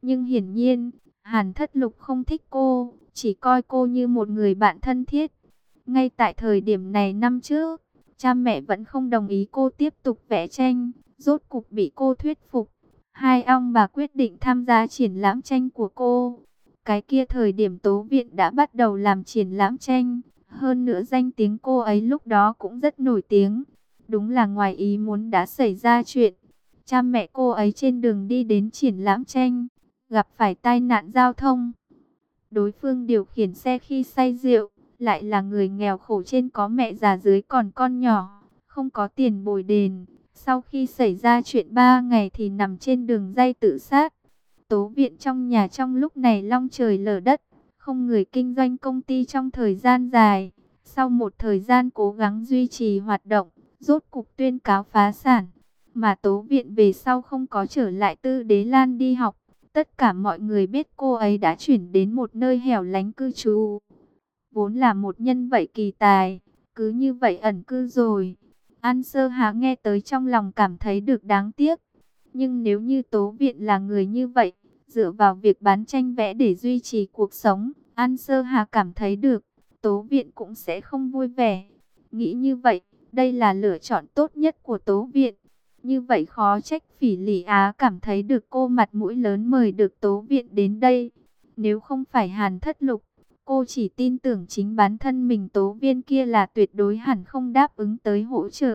Nhưng hiển nhiên, Hàn Thất Lục không thích cô, chỉ coi cô như một người bạn thân thiết. Ngay tại thời điểm này năm trước, cha mẹ vẫn không đồng ý cô tiếp tục vẽ tranh, rốt cục bị cô thuyết phục. Hai ông bà quyết định tham gia triển lãm tranh của cô. Cái kia thời điểm Tố Viện đã bắt đầu làm triển lãm tranh, hơn nữa danh tiếng cô ấy lúc đó cũng rất nổi tiếng. Đúng là ngoài ý muốn đã xảy ra chuyện. Cha mẹ cô ấy trên đường đi đến triển lãm tranh, gặp phải tai nạn giao thông. Đối phương điều khiển xe khi say rượu, lại là người nghèo khổ, trên có mẹ già dưới còn con nhỏ, không có tiền bồi đền. Sau khi xảy ra chuyện 3 ngày thì nằm trên đường ray tự sát. Tố Viện trong nhà trong lúc này long trời lở đất, không người kinh doanh công ty trong thời gian dài. Sau một thời gian cố gắng duy trì hoạt động, rốt cục tuyên cáo phá sản. Mà Tố Viện về sau không có trở lại Tư Đế Lan đi học. Tất cả mọi người biết cô ấy đã chuyển đến một nơi hẻo lánh cư trú. Vốn là một nhân vật kỳ tài, cứ như vậy ẩn cư rồi. An Sơ Hà nghe tới trong lòng cảm thấy được đáng tiếc. Nhưng nếu như Tố Viện là người như vậy, dựa vào việc bán tranh vẽ để duy trì cuộc sống, An Sơ Hà cảm thấy được, Tố Viện cũng sẽ không vui vẻ. Nghĩ như vậy, đây là lựa chọn tốt nhất của Tố Viện. Như vậy khó trách Phỉ Lị Á cảm thấy được cô mặt mũi lớn mời được Tố Viện đến đây. Nếu không phải Hàn Thất Lục, cô chỉ tin tưởng chính bản thân mình, Tố Viên kia là tuyệt đối hẳn không đáp ứng tới hỗ trợ.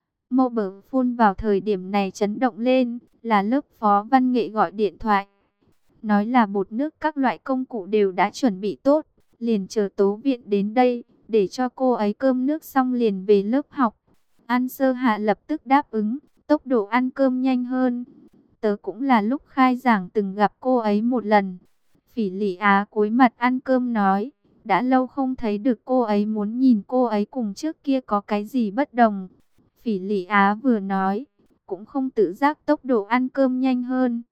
Mobile Phone vào thời điểm này chấn động lên, là lớp phó văn nghệ gọi điện thoại. Nói là bột nước các loại công cụ đều đã chuẩn bị tốt, liền chờ Tố Viện đến đây, để cho cô ấy cơm nước xong liền về lớp học. An Sơ Hạ lập tức đáp ứng, tốc độ ăn cơm nhanh hơn. Tớ cũng là lúc khai giảng từng gặp cô ấy một lần. Phỉ Lị Á cúi mặt ăn cơm nói, đã lâu không thấy được cô ấy, muốn nhìn cô ấy cùng trước kia có cái gì bất đồng. Phỉ Lị Á vừa nói, cũng không tự giác tốc độ ăn cơm nhanh hơn.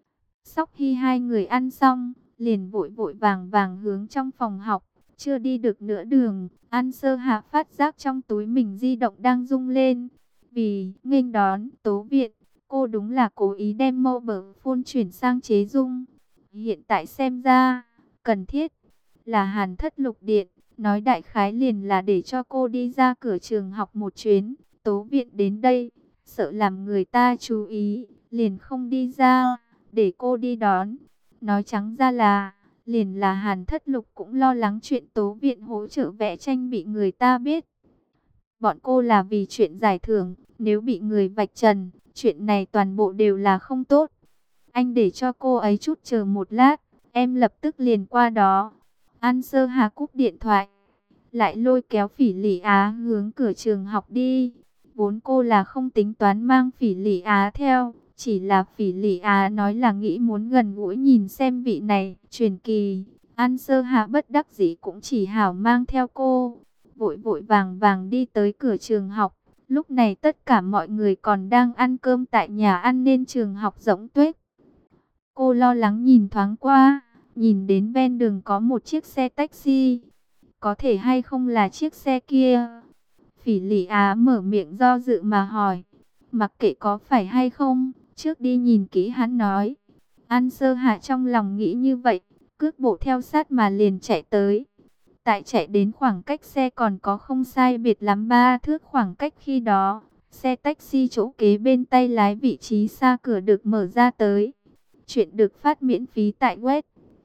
Sau khi hai người ăn xong, liền vội vội vàng vàng hướng trong phòng học. Chưa đi được nửa đường, An Sơ Hạ phát giác trong túi mình di động đang rung lên. Vì nghênh đón Tố Viện, cô đúng là cố ý đem mobile phone chuyển sang chế rung. Hiện tại xem ra, cần thiết là Hàn Thất Lục điện, nói đại khái liền là để cho cô đi ra cửa trường học một chuyến. Tố Viện đến đây, sợ làm người ta chú ý, liền không đi ra, để cô đi đón. Nói trắng ra là, liền là Hàn Thất Lục cũng lo lắng chuyện Tố Viện hỗ trợ vẽ tranh bị người ta biết. Bọn cô là vì chuyện giải thưởng, nếu bị người vạch trần, chuyện này toàn bộ đều là không tốt. Anh để cho cô ấy chút chờ một lát, em lập tức liền qua đó. An Sơ Hà cúp điện thoại, lại lôi kéo Phỉ Lị Á hướng cửa trường học đi. Vốn cô là không tính toán mang Phỉ Lị Á theo, chỉ là Phỉ Lị Á nói là nghĩ muốn gần gũi nhìn xem vị này truyền kỳ. An Sơ Hà bất đắc dĩ cũng chỉ hảo mang theo cô. Vội vội vàng vàng đi tới cửa trường học. Lúc này tất cả mọi người còn đang ăn cơm tại nhà ăn nên trường học rỗng tuếch. Cô lo lắng nhìn thoáng qua, nhìn đến ven đường có một chiếc xe taxi. Có thể hay không là chiếc xe kia? Phỉ Lị Á mở miệng do dự mà hỏi. Mặc kệ có phải hay không, trước đi nhìn kỹ, hắn nói. An Sơ Hạ trong lòng nghĩ như vậy, cước bộ theo sát mà liền chạy tới. Tại chạy đến khoảng cách xe còn có không sai biệt lắm 3 thước khoảng cách khi đó, xe taxi chỗ kế bên tay lái vị trí xa cửa được mở ra tới. Chuyện được phát miễn phí tại web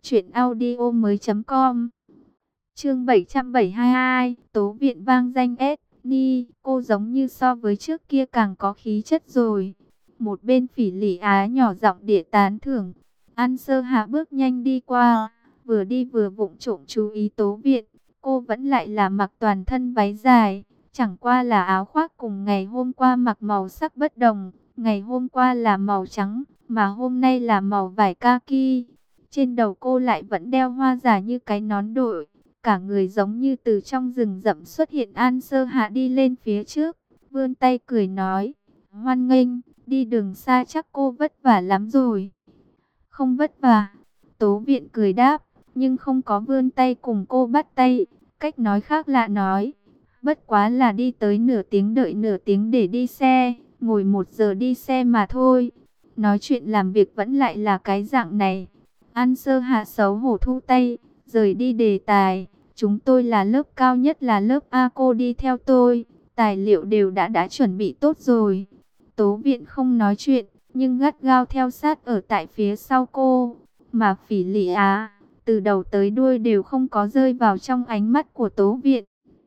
truyệnaudiomoi.com. Chương 772, Tố Viện vang danh Ni, cô giống như so với trước kia càng có khí chất rồi. Một bên Phỉ Lị Á nhỏ giọng địa tán thưởng. An Sơ Hạ bước nhanh đi qua, vừa đi vừa vụng trộm chú ý Tố Viện. Cô vẫn lại là mặc toàn thân váy dài, chẳng qua là áo khoác cùng ngày hôm qua mặc màu sắc bất đồng. Ngày hôm qua là màu trắng, mà hôm nay là màu vải kaki. Trên đầu cô lại vẫn đeo hoa giả như cái nón đội. Cả người giống như từ trong rừng rậm xuất hiện. An Sơ Hạ đi lên phía trước, vươn tay cười nói, hoan nghênh, đi đường xa chắc cô vất vả lắm rồi. Không vất vả, Tố Viện cười đáp, nhưng không có vươn tay cùng cô bắt tay. Cách nói khác lạ nói, bất quá là đi tới nửa tiếng đợi nửa tiếng để đi xe, ngồi 1 giờ đi xe mà thôi. Nói chuyện làm việc vẫn lại là cái dạng này, An Sơ Hạ xấu hổ thu tay, rời đi đề tài. Chúng tôi là lớp cao nhất, là lớp A, cô đi theo tôi. Tài liệu đều đã chuẩn bị tốt rồi. Tố Viện không nói chuyện, nhưng gắt gao theo sát ở tại phía sau cô. Mà Phỉ Lị Á, từ đầu tới đuôi đều không có rơi vào trong ánh mắt của Tố Viện.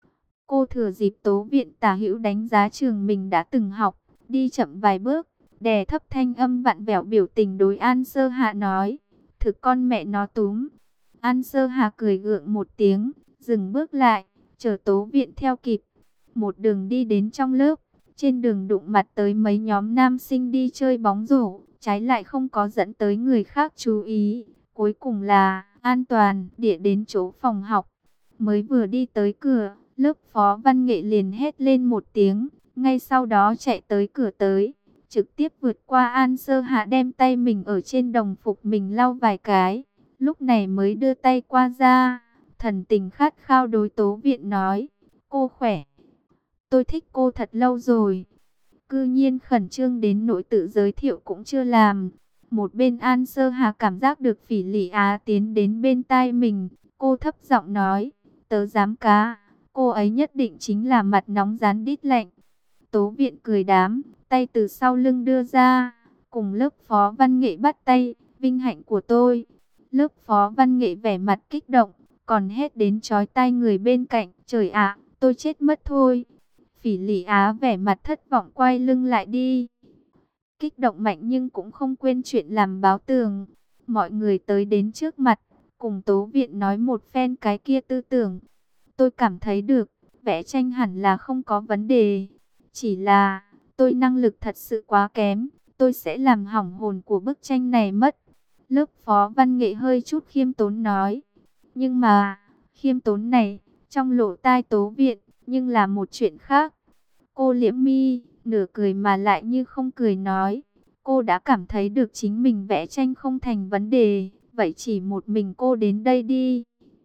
Cô thừa dịp Tố Viện tả hữu đánh giá trường mình đã từng học, đi chậm vài bước, đè thấp thanh âm vặn vẹo biểu tình đối An Sơ Hạ nói: thực con mẹ nó túm. An Sơ Hạ cười gượng một tiếng, dừng bước lại, chờ Tố Viện theo kịp. Một đường đi đến trong lớp, trên đường đụng mặt tới mấy nhóm nam sinh đi chơi bóng rổ, trái lại không có dẫn tới người khác chú ý. Cuối cùng là an toàn địa đến chỗ phòng học. Mới vừa đi tới cửa, lớp Phó Văn Nghệ liền hét lên một tiếng, ngay sau đó chạy tới cửa tới, trực tiếp vượt qua An Sơ Hạ, đem tay mình ở trên đồng phục mình lau vài cái, lúc này mới đưa tay qua ra, thần tình khát khao đối Tố Viện nói: cô khỏe, tôi thích cô thật lâu rồi. Cư nhiên khẩn trương đến nỗi tự giới thiệu cũng chưa làm. Một bên An Sơ Hà cảm giác được Phỉ Lị Á tiến đến bên tai mình, cô thấp giọng nói: tớ dám cá, cô ấy nhất định chính là mặt nóng rán đít lạnh. Tố Viện cười đám, tay từ sau lưng đưa ra, cùng lớp Phó Văn Nghệ bắt tay: vinh hạnh của tôi. Lớp Phó Văn Nghệ vẻ mặt kích động, còn hét đến chói tai người bên cạnh: trời ạ, tôi chết mất thôi. Phỉ Lị Á vẻ mặt thất vọng quay lưng lại đi. Kích động mạnh nhưng cũng không quên chuyện làm báo tường. Mọi người tới đến trước mặt, cùng Tố Viện nói một phen cái kia tư tưởng. Tôi cảm thấy được, vẽ tranh hẳn là không có vấn đề. Chỉ là, tôi năng lực thật sự quá kém, tôi sẽ làm hỏng hồn của bức tranh này mất. Lớp Phó Văn Nghệ hơi chút khiêm tốn nói. Nhưng mà, khiêm tốn này, trong lỗ tai Tố Viện, nhưng là một chuyện khác. Cô liễm mi, nửa cười mà lại như không cười nói: cô đã cảm thấy được chính mình vẽ tranh không thành vấn đề, vậy chỉ một mình cô đến đây đi.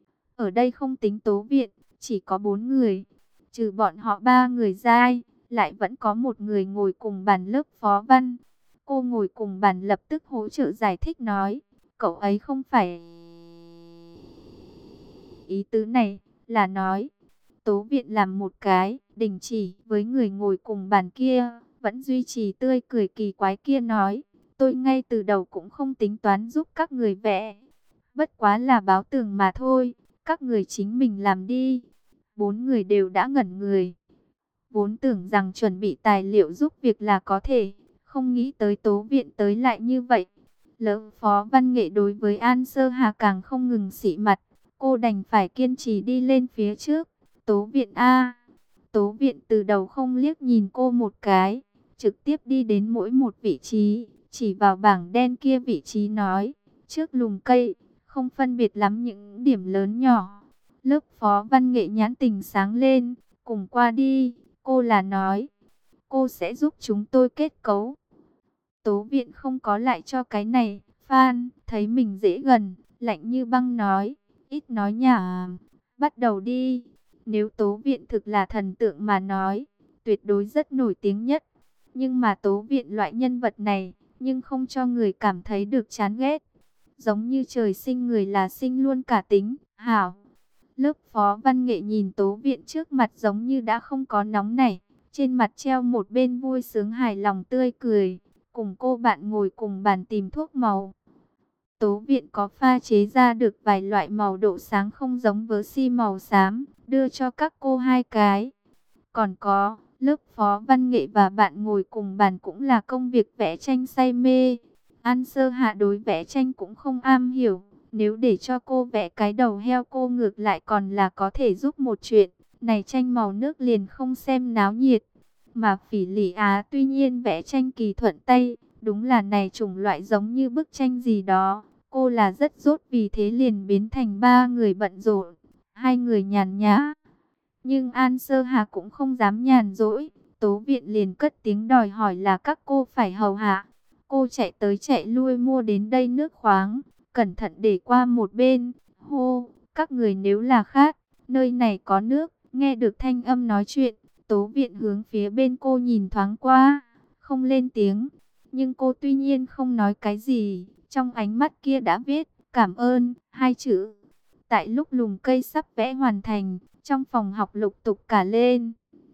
Ở đây không tính Tố Viện, chỉ có 4 người. Trừ bọn họ 3 người ra, lại vẫn có một người ngồi cùng bàn lớp Phó Văn. Cô ngồi cùng bàn lập tức hỗ trợ giải thích nói: cậu ấy không phải ý tứ này, là nói. Tố Viện làm một cái đình chỉ với người ngồi cùng bàn kia, vẫn duy trì tươi cười kỳ quái kia nói: tôi ngay từ đầu cũng không tính toán giúp các người vẽ, bất quá là báo tường mà thôi, các người chính mình làm đi. 4 người đều đã ngẩn người, vốn tưởng rằng chuẩn bị tài liệu giúp việc là có thể, không nghĩ tới Tố Viện tới lại như vậy. Lớp Phó Văn Nghệ đối với An Sơ Hà càng không ngừng xị mặt, cô đành phải kiên trì đi lên phía trước. Tố Viện a. Tố Viện từ đầu không liếc nhìn cô một cái, trực tiếp đi đến mỗi một vị trí, chỉ vào bảng đen kia vị trí nói: trước lùm cây, không phân biệt lắm những điểm lớn nhỏ. Lớp Phó Văn Nghệ nhãn tình sáng lên, cùng qua đi. Cô là nói, cô sẽ giúp chúng tôi kết cấu. Tố Viện không có lại cho cái này. Phan thấy mình dễ gần, lạnh như băng nói: ít nói nhảm, bắt đầu đi. Nếu Tố Viện thực là thần tượng mà nói, tuyệt đối rất nổi tiếng nhất. Nhưng mà Tố Viện loại nhân vật này, nhưng không cho người cảm thấy được chán ghét. Giống như trời sinh người là sinh luôn cả tính, hảo. Lớp Phó Văn Nghệ nhìn Tố Viện trước mặt giống như đã không có nóng nảy, trên mặt treo một bên vui sướng hài lòng tươi cười, cùng cô bạn ngồi cùng bàn tìm thuốc màu. Tố Viện có pha chế ra được vài loại màu độ sáng không giống với xi màu xám, đưa cho các cô 2 cái. Còn có, lớp Phó Văn Nghệ và bạn ngồi cùng bàn cũng là công việc vẽ tranh say mê. An Sơ Hạ đối vẽ tranh cũng không am hiểu, nếu để cho cô vẽ cái đầu heo cô ngược lại còn là có thể giúp một chuyện. Này tranh màu nước liền không xem náo nhiệt. Mà Phỉ Lị Á tuy nhiên vẽ tranh kỳ thuận tay, đúng là này chủng loại giống như bức tranh gì đó. Cô là rất dốt, vì thế liền biến thành 3 người bận rộn, 2 người nhàn nhã. Nhưng An Sơ Hà cũng không dám nhàn rỗi. Tố Viện liền cất tiếng đòi hỏi là các cô phải hầu hạ. Cô chạy tới chạy lui mua đến đây nước khoáng, cẩn thận để qua một bên. Hô, các người nếu là khát, nơi này có nước. Nghe được thanh âm nói chuyện, Tố Viện hướng phía bên cô nhìn thoáng qua, không lên tiếng. Nhưng cô tuy nhiên không nói cái gì, trong ánh mắt kia đã viết: cảm ơn, hai chữ. Tại lúc lùm cây sắp vẽ hoàn thành, trong phòng học lục tục cả lên.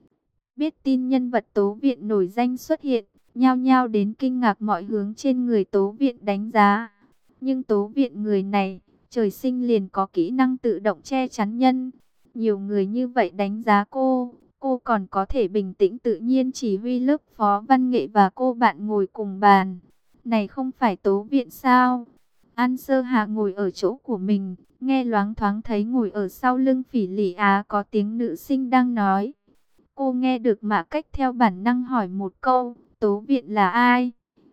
Biết tin nhân vật Tố Viện nổi danh xuất hiện, nhao nhao đến kinh ngạc mọi hướng trên người Tố Viện đánh giá. Nhưng Tố Viện người này, trời sinh liền có kỹ năng tự động che chắn nhân. Nhiều người như vậy đánh giá cô còn có thể bình tĩnh tự nhiên chỉ huy lớp phó văn nghệ và cô bạn ngồi cùng bàn. Này không phải Tố Viện sao? An Sơ Hạ ngồi ở chỗ của mình, nghe loáng thoáng thấy ngồi ở sau lưng Phỉ Lị Á có tiếng nữ sinh đang nói. Cô nghe được Mã Cách theo bản năng hỏi một câu, Tố Viện là ai?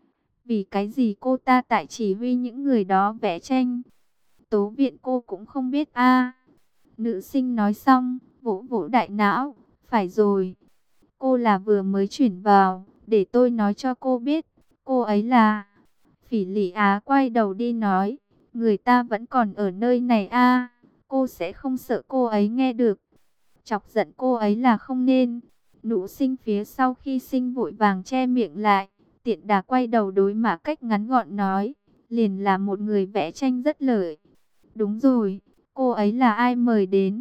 Vì cái gì cô ta tại chỉ huy những người đó vẽ tranh? Tố Viện cô cũng không biết a. Nữ sinh nói xong, vỗ vỗ đại não, phải rồi. Cô là vừa mới chuyển vào, để tôi nói cho cô biết, cô ấy là... Phỉ Lị Á quay đầu đi nói, người ta vẫn còn ở nơi này a, cô sẽ không sợ cô ấy nghe được. Chọc giận cô ấy là không nên. Nữ sinh phía sau khi sinh vội vàng che miệng lại, tiện đà quay đầu đối Mã Cách ngắn gọn nói, liền là một người vẽ tranh rất lợi. Đúng rồi, cô ấy là ai mời đến?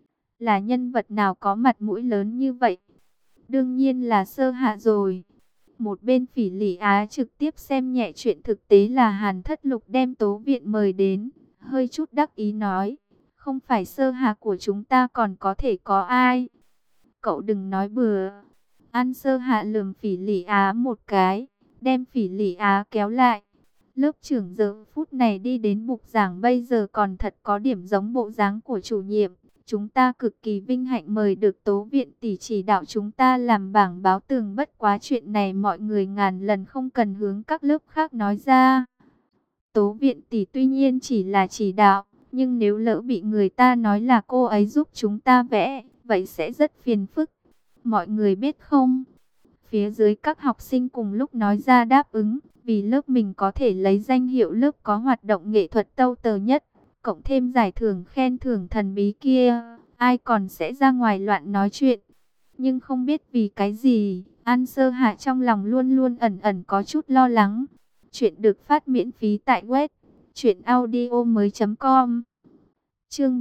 Là nhân vật nào có mặt mũi lớn như vậy? Đương nhiên là Sơ Hạ rồi. Một bên Phỉ Lị Á trực tiếp xem nhẹ chuyện thực tế là Hàn Thất Lục đem Tố Viện mời đến, hơi chút đắc ý nói, không phải Sơ Hạ của chúng ta còn có thể có ai? Cậu đừng nói bừa. An Sơ Hạ lườm Phỉ Lị Á một cái, đem Phỉ Lị Á kéo lại. Lớp trưởng giờ phút này đi đến bục giảng bây giờ còn thật có điểm giống bộ dáng của chủ nhiệm. Chúng ta cực kỳ vinh hạnh mời được Tố Viện tỷ chỉ đạo chúng ta làm bảng báo tường, bất quá chuyện này mọi người ngàn lần không cần hướng các lớp khác nói ra. Tố Viện tỷ tuy nhiên chỉ là chỉ đạo, nhưng nếu lỡ bị người ta nói là cô ấy giúp chúng ta vẽ, vậy sẽ rất phiền phức. Mọi người biết không? Phía dưới các học sinh cùng lúc nói ra đáp ứng, vì lớp mình có thể lấy danh hiệu lớp có hoạt động nghệ thuật tâu tờ nhất, cộng thêm giải thưởng khen thưởng thần bí kia, ai còn sẽ ra ngoài loạn nói chuyện. Nhưng không biết vì cái gì, An Sơ Hạ trong lòng luôn luôn ẩn ẩn có chút lo lắng. Chuyện được phát miễn phí tại web truyệnaudiomoi.com. Chương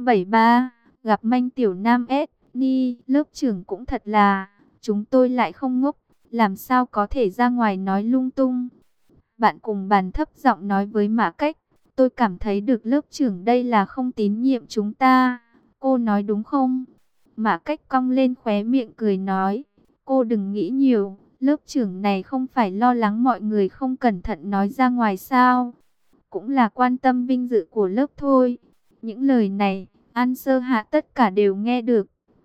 773, gặp Manh Tiểu Nam S. Ni, lớp trưởng cũng thật là, chúng tôi lại không ngốc, làm sao có thể ra ngoài nói lung tung. Bạn cùng bàn thấp giọng nói với Mã Cách, tôi cảm thấy được lớp trưởng đây là không tín nhiệm chúng ta. Cô nói đúng không? Mã Cách cong lên khóe miệng cười nói, cô đừng nghĩ nhiều, lớp trưởng này không phải lo lắng mọi người không cẩn thận nói ra ngoài sao? Cũng là quan tâm vinh dự của lớp thôi. Những lời này, An Sơ Hạ tất cả đều nghe được.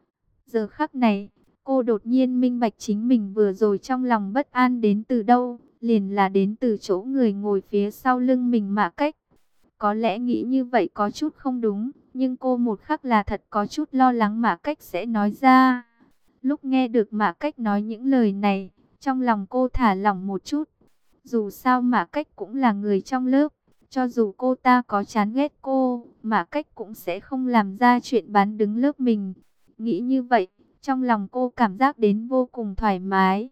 Giờ khắc này, cô đột nhiên minh bạch chính mình vừa rồi trong lòng bất an đến từ đâu, liền là đến từ chỗ người ngồi phía sau lưng mình Mã Cách. Có lẽ nghĩ như vậy có chút không đúng, nhưng cô một khắc là thật có chút lo lắng Mã Cách sẽ nói ra. Lúc nghe được Mã Cách nói những lời này, trong lòng cô thả lỏng một chút. Dù sao Mã Cách cũng là người trong lớp, cho dù cô ta có chán ghét cô, Mã Cách cũng sẽ không làm ra chuyện bán đứng lớp mình. Nghĩ như vậy, trong lòng cô cảm giác đến vô cùng thoải mái.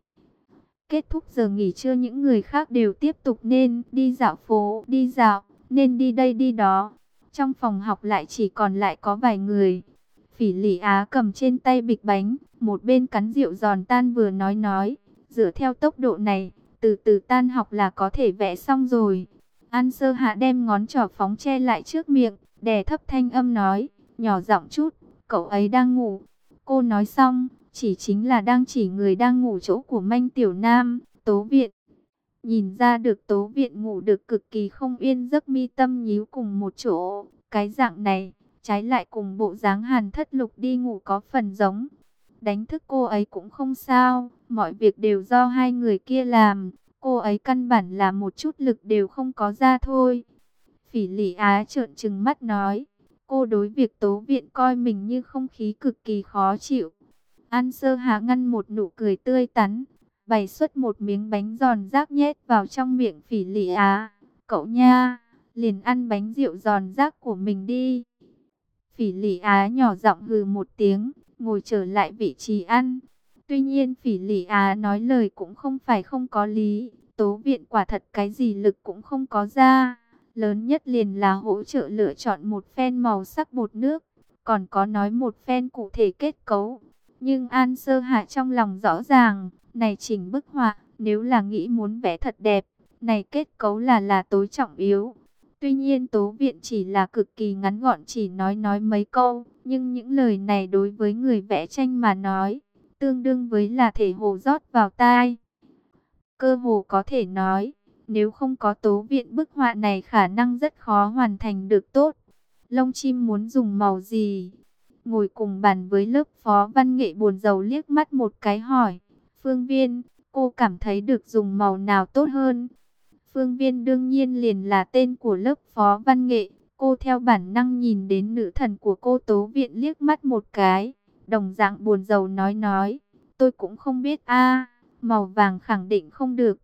Kết thúc giờ nghỉ trưa những người khác đều tiếp tục nên đi dạo phố, đi dạo, nên đi đây đi đó. Trong phòng học lại chỉ còn lại có vài người. Phỉ Lị Á cầm trên tay bịch bánh, một bên cắn rượu giòn tan vừa nói, dựa theo tốc độ này, từ từ tan học là có thể vẽ xong rồi. An Sơ Hạ đem ngón trỏ phóng che lại trước miệng, đè thấp thanh âm nói, nhỏ giọng chút, cậu ấy đang ngủ. Cô nói xong, chỉ chính là đang chỉ người đang ngủ chỗ của Manh Tiểu Nam, Tố Viện. Nhìn ra được Tố Viện ngủ được cực kỳ không yên giấc, mi tâm nhíu cùng một chỗ. Cái dạng này, trái lại cùng bộ dáng Hàn Thất Lục đi ngủ có phần giống. Đánh thức cô ấy cũng không sao, mọi việc đều do hai người kia làm. Cô ấy căn bản là một chút lực đều không có ra thôi. Phỉ Lị Á trợn trừng mắt nói, cô đối việc Tố Viện coi mình như không khí cực kỳ khó chịu. An Sơ Hạ ngăn một nụ cười tươi tắn, bày xuất một miếng bánh giòn rác nhét vào trong miệng Phỉ Lị Á. Cậu nha, liền ăn bánh rượu giòn rác của mình đi. Phỉ Lị Á nhỏ giọng hừ một tiếng, ngồi trở lại vị trí ăn. Tuy nhiên Phỉ Lị Á nói lời cũng không phải không có lý. Tố Viện quả thật cái gì lực cũng không có ra. Lớn nhất liền là hỗ trợ lựa chọn một phen màu sắc bột nước, còn có nói một phen cụ thể kết cấu. Nhưng An Sơ Hạ trong lòng rõ ràng, này chỉnh bức họa, nếu là nghĩ muốn vẽ thật đẹp, này kết cấu là tối trọng yếu. Tuy nhiên Tố Viện chỉ là cực kỳ ngắn gọn, chỉ nói mấy câu, nhưng những lời này đối với người vẽ tranh mà nói, tương đương với là thể hồ rót vào tai. Cơ hồ có thể nói, nếu không có Tố Viện, bức họa này khả năng rất khó hoàn thành được tốt. Lông chim muốn dùng màu gì? Ngồi cùng bàn với lớp phó văn nghệ buồn rầu liếc mắt một cái hỏi. Phương Viên, cô cảm thấy được dùng màu nào tốt hơn? Phương Viên đương nhiên liền là tên của lớp phó văn nghệ. Cô theo bản năng nhìn đến nữ thần của cô Tố Viện liếc mắt một cái. Đồng dạng buồn rầu nói. Tôi cũng không biết a, màu vàng khẳng định không được.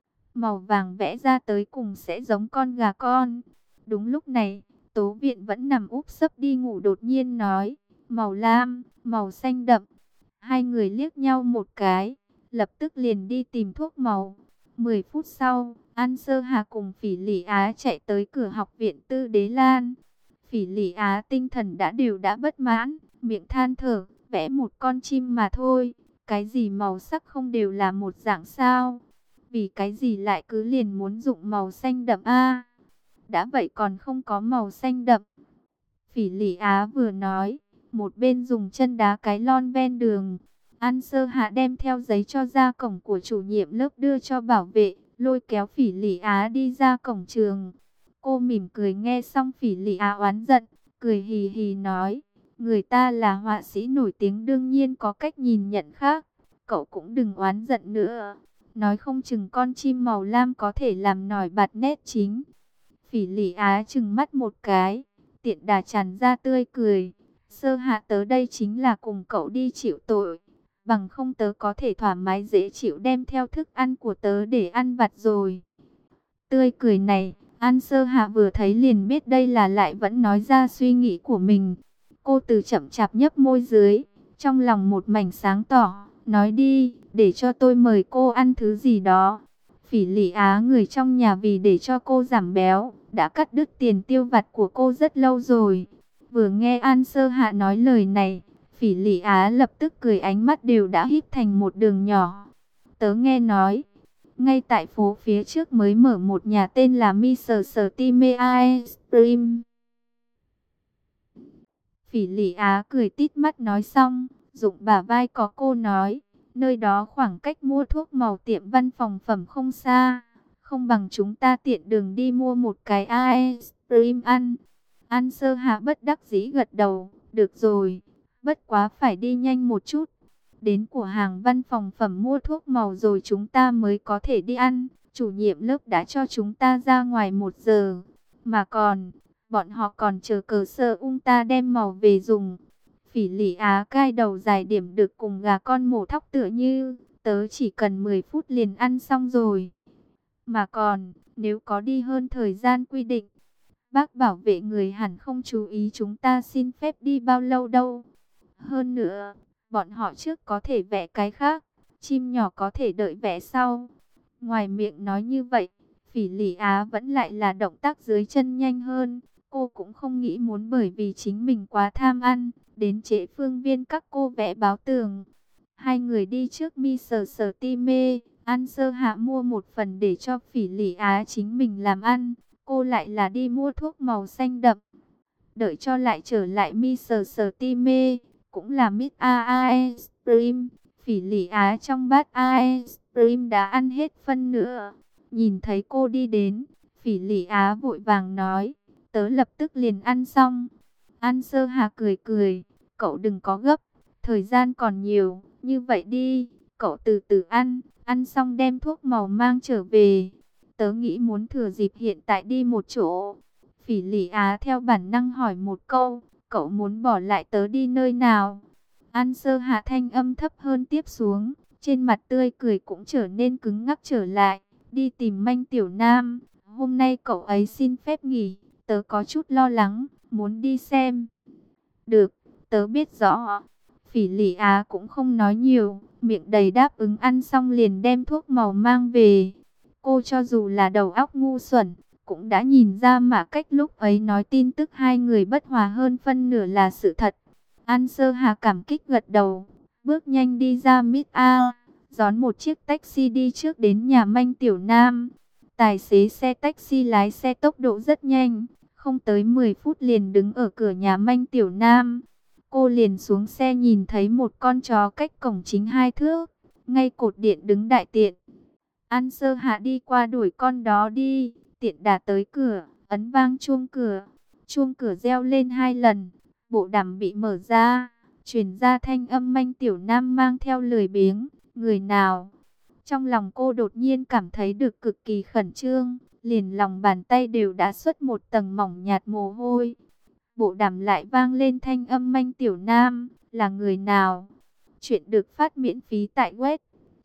Màu vàng vẽ ra tới cùng sẽ giống con gà con. Đúng lúc này, Tố Viện vẫn nằm úp sấp đi ngủ đột nhiên nói. Màu lam, màu xanh đậm. Hai người liếc nhau một cái, lập tức liền đi tìm thuốc màu. 10 phút sau, An Sơ Hà cùng Phỉ Lỷ Á chạy tới cửa học viện Tư Đế Lan. Phỉ Lỷ Á tinh thần đã bất mãn, miệng than thở, vẽ một con chim mà thôi. Cái gì màu sắc không đều là một dạng sao? Vì cái gì lại cứ liền muốn dụng màu xanh đậm a? Đã vậy còn không có màu xanh đậm. Phỉ Lỷ Á vừa nói, một bên dùng chân đá cái lon ven đường. An Sơ Hạ đem theo giấy cho ra cổng của chủ nhiệm lớp đưa cho bảo vệ, lôi kéo Phỉ Lỷ Á đi ra cổng trường. Cô mỉm cười nghe xong Phỉ Lỷ Á oán giận, cười hì hì nói, người ta là họa sĩ nổi tiếng đương nhiên có cách nhìn nhận khác, cậu cũng đừng oán giận nữa. Nói không chừng con chim màu lam có thể làm nổi bật nét chính. Phỉ Lỷ Á trừng mắt một cái, tiện đà tràn ra tươi cười. Sơ Hạ tớ đây chính là cùng cậu đi chịu tội, bằng không tớ có thể thoải mái dễ chịu đem theo thức ăn của tớ để ăn vặt rồi. Tươi cười này, An Sơ Hạ vừa thấy liền biết đây là lại vẫn nói ra suy nghĩ của mình. Cô từ chậm chạp nhấp môi dưới, trong lòng một mảnh sáng tỏ, nói đi, để cho tôi mời cô ăn thứ gì đó. Phỉ Lỷ Á người trong nhà vì để cho cô giảm béo, đã cắt đứt tiền tiêu vặt của cô rất lâu rồi. Vừa nghe An Sơ Hạ nói lời này, Phỉ Lỷ Á lập tức cười, ánh mắt đều đã híp thành một đường nhỏ. Tớ nghe nói, ngay tại phố phía trước mới mở một nhà tên là Mr. Stime Ice Cream. Phỉ Lỷ Á cười tít mắt nói xong, dụng bả vai có cô nói, nơi đó khoảng cách mua thuốc màu tiệm văn phòng phẩm không xa, không bằng chúng ta tiện đường đi mua một cái ice cream ăn. An Sơ Hạ bất đắc dĩ gật đầu, được rồi, bất quá phải đi nhanh một chút. Đến của hàng văn phòng phẩm mua thuốc màu rồi chúng ta mới có thể đi ăn. Chủ nhiệm lớp đã cho chúng ta ra ngoài 1 giờ. Mà còn, bọn họ còn chờ cờ sơ ta đem màu về dùng. Phỉ Lỷ Á cai đầu dài điểm được cùng gà con mổ thóc tựa như, tớ chỉ cần 10 phút liền ăn xong rồi. Mà còn, nếu có đi hơn thời gian quy định, bác bảo vệ người hẳn không chú ý chúng ta xin phép đi bao lâu đâu. Hơn nữa, bọn họ trước có thể vẽ cái khác, chim nhỏ có thể đợi vẽ sau. Ngoài miệng nói như vậy, Phỉ Lỷ Á vẫn lại là động tác dưới chân nhanh hơn. Cô cũng không nghĩ muốn bởi vì chính mình quá tham ăn, đến trễ Phương Viên các cô vẽ báo tường. Hai người đi trước Mr. Stime, An Sơ Hạ mua một phần để cho Phỉ Lỷ Á chính mình làm ăn. Cô lại là đi mua thuốc màu xanh đậm. Đợi cho lại trở lại Mr. Stime, cũng là Mít Ice Cream. Phỉ Lỷ Á trong bát Ice Cream đã ăn hết phân nữa. Nhìn thấy cô đi đến, Phỉ Lỷ Á vội vàng nói, tớ lập tức liền ăn xong. An Sơ Hà cười cười, cậu đừng có gấp, thời gian còn nhiều, như vậy đi, cậu từ từ ăn, ăn xong đem thuốc màu mang trở về. Tớ nghĩ muốn thừa dịp hiện tại đi một chỗ. Phỉ Lỷ Á theo bản năng hỏi một câu, cậu muốn bỏ lại tớ đi nơi nào? An Sơ Hạ thanh âm thấp hơn tiếp xuống, trên mặt tươi cười cũng trở nên cứng ngắc trở lại. Đi tìm Manh Tiểu Nam, hôm nay cậu ấy xin phép nghỉ, tớ có chút lo lắng, muốn đi xem. Được, tớ biết rõ. Phỉ Lỷ Á cũng không nói nhiều, miệng đầy đáp ứng, ăn xong liền đem thuốc màu mang về. Cô cho dù là đầu óc ngu xuẩn, cũng đã nhìn ra mà cách lúc ấy nói tin tức hai người bất hòa hơn phân nửa là sự thật. An Sơ Hà cảm kích gật đầu, bước nhanh đi ra Mít A, đón một chiếc taxi đi trước đến nhà Manh Tiểu Nam. Tài xế xe taxi lái xe tốc độ rất nhanh, không tới 10 phút liền đứng ở cửa nhà Manh Tiểu Nam. Cô liền xuống xe nhìn thấy một con chó cách cổng chính 2 thước, ngay cột điện đứng đại tiện. An Sơ Hạ đi qua đuổi con đó đi, tiện đà tới cửa, ấn vang chuông cửa. Chuông cửa reo lên 2 lần, bộ đàm bị mở ra, truyền ra thanh âm Manh Tiểu Nam mang theo lười biếng, người nào? Trong lòng cô đột nhiên cảm thấy được cực kỳ khẩn trương, liền lòng bàn tay đều đã xuất một tầng mỏng nhạt mồ hôi. Bộ đàm lại vang lên thanh âm Manh Tiểu Nam, là người nào? Chuyện được phát miễn phí tại web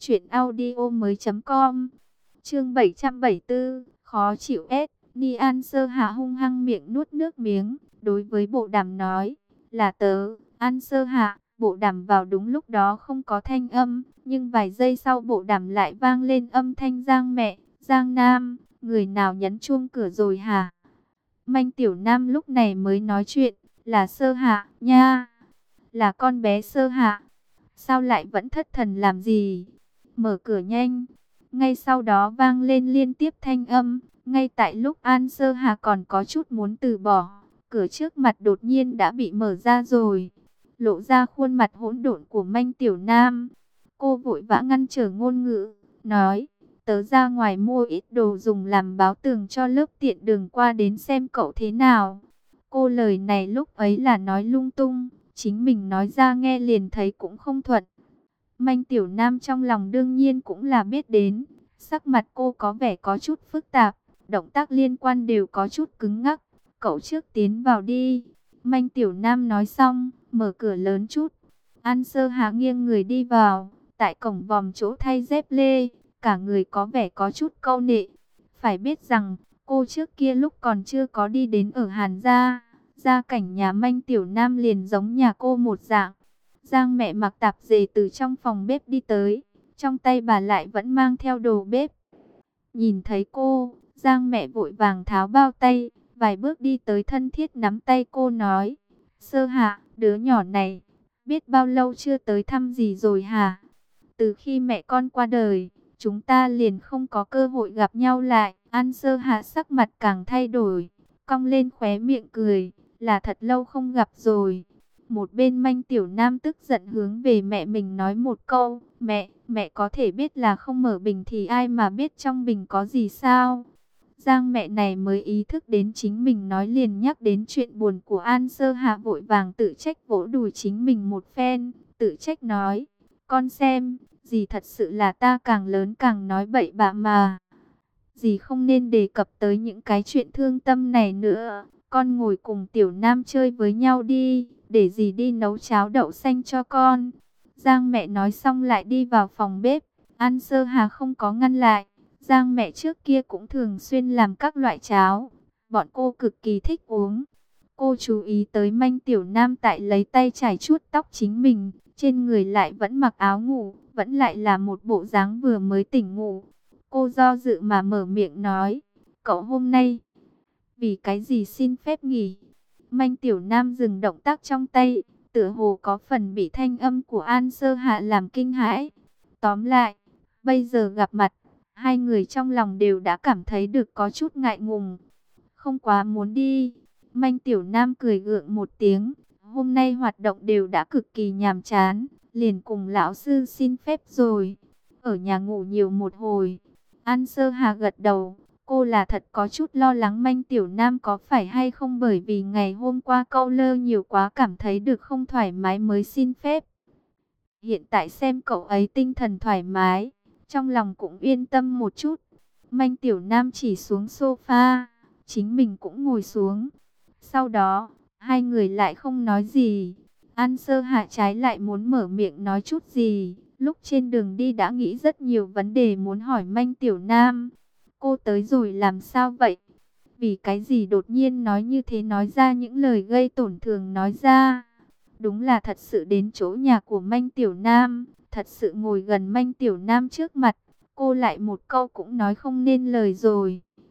truyệnaudiomoi.com. Chương 774, khó chịu S. Ni An Sơ Hạ hung hăng miệng nuốt nước miếng, đối với bộ đàm nói, là tớ, An Sơ Hạ. Bộ đàm vào đúng lúc đó không có thanh âm, nhưng vài giây sau bộ đàm lại vang lên âm thanh Giang mẹ, Giang Nam, người nào nhấn chuông cửa rồi hả? Manh Tiểu Nam lúc này mới nói chuyện, là Sơ Hạ, nha, là con bé Sơ Hạ. Sao lại vẫn thất thần làm gì? Mở cửa nhanh. Ngay sau đó vang lên liên tiếp thanh âm, ngay tại lúc An Sơ Hạ còn có chút muốn từ bỏ, cửa trước mặt đột nhiên đã bị mở ra rồi, lộ ra khuôn mặt hỗn độn của Manh Tiểu Nam. Cô vội vã ngăn trở ngôn ngữ, nói, tớ ra ngoài mua ít đồ dùng làm báo tường cho lớp, tiện đường qua đến xem cậu thế nào. Cô lời này lúc ấy là nói lung tung, chính mình nói ra nghe liền thấy cũng không thuận. Manh Tiểu Nam trong lòng đương nhiên cũng là biết đến, sắc mặt cô có vẻ có chút phức tạp, động tác liên quan đều có chút cứng ngắc. Cậu trước tiến vào đi. Manh Tiểu Nam nói xong, mở cửa lớn chút. An Sơ Hà nghiêng người đi vào, tại cổng vòm chỗ thay dép lê, cả người có vẻ có chút câu nệ. Phải biết rằng, cô trước kia lúc còn chưa có đi đến ở Hàn gia, gia cảnh nhà Manh Tiểu Nam liền giống nhà cô một dạng. Giang mẹ mặc tạp dề từ trong phòng bếp đi tới, trong tay bà lại vẫn mang theo đồ bếp. Nhìn thấy cô, Giang mẹ vội vàng tháo bao tay, vài bước đi tới thân thiết nắm tay cô nói, Sơ Hạ, đứa nhỏ này, biết bao lâu chưa tới thăm gì rồi hả? Từ khi mẹ con qua đời, chúng ta liền không có cơ hội gặp nhau lại. An Sơ Hạ sắc mặt càng thay đổi, cong lên khóe miệng cười, là thật lâu không gặp rồi. Một bên Manh Tiểu Nam tức giận hướng về mẹ mình nói một câu, mẹ có thể biết là không mở bình thì ai mà biết trong bình có gì sao? Giang mẹ này mới ý thức đến chính mình nói liền nhắc đến chuyện buồn của An Sơ Hạ, vội vàng tự trách vỗ đùi chính mình một phen, tự trách nói, con xem, dì thật sự là ta càng lớn càng nói bậy bạ mà. Dì không nên đề cập tới những cái chuyện thương tâm này nữa, con ngồi cùng Tiểu Nam chơi với nhau đi, để dì đi nấu cháo đậu xanh cho con. Giang mẹ nói xong lại đi vào phòng bếp, An Sơ Hà không có ngăn lại. Giang mẹ trước kia cũng thường xuyên làm các loại cháo, bọn cô cực kỳ thích uống. Cô chú ý tới Manh Tiểu Nam tại lấy tay chải chuốt tóc chính mình, trên người lại vẫn mặc áo ngủ, vẫn lại là một bộ dáng vừa mới tỉnh ngủ. Cô do dự mà mở miệng nói, cậu hôm nay vì cái gì xin phép nghỉ? Manh Tiểu Nam dừng động tác trong tay, tựa hồ có phần bị thanh âm của An Sơ Hạ làm kinh hãi. Tóm lại, bây giờ gặp mặt, hai người trong lòng đều đã cảm thấy được có chút ngại ngùng, không quá muốn đi. Manh Tiểu Nam cười gượng một tiếng, hôm nay hoạt động đều đã cực kỳ nhàm chán, liền cùng lão sư xin phép rồi, ở nhà ngủ nhiều một hồi. An Sơ Hà gật đầu, cô là thật có chút lo lắng Manh Tiểu Nam có phải hay không bởi vì ngày hôm qua câu lơ nhiều quá cảm thấy được không thoải mái mới xin phép. Hiện tại xem cậu ấy tinh thần thoải mái, trong lòng cũng yên tâm một chút. Manh Tiểu Nam chỉ xuống sofa, chính mình cũng ngồi xuống. Sau đó, hai người lại không nói gì. An Sơ Hạ trái lại muốn mở miệng nói chút gì. Lúc trên đường đi đã nghĩ rất nhiều vấn đề muốn hỏi Manh Tiểu Nam. Cô tới rồi làm sao vậy? Vì cái gì đột nhiên nói như thế, nói ra những lời gây tổn thương nói ra? Đúng là thật sự đến chỗ nhà của Manh Tiểu Nam, thật sự ngồi gần Manh Tiểu Nam trước mặt, cô lại một câu cũng nói không nên lời rồi.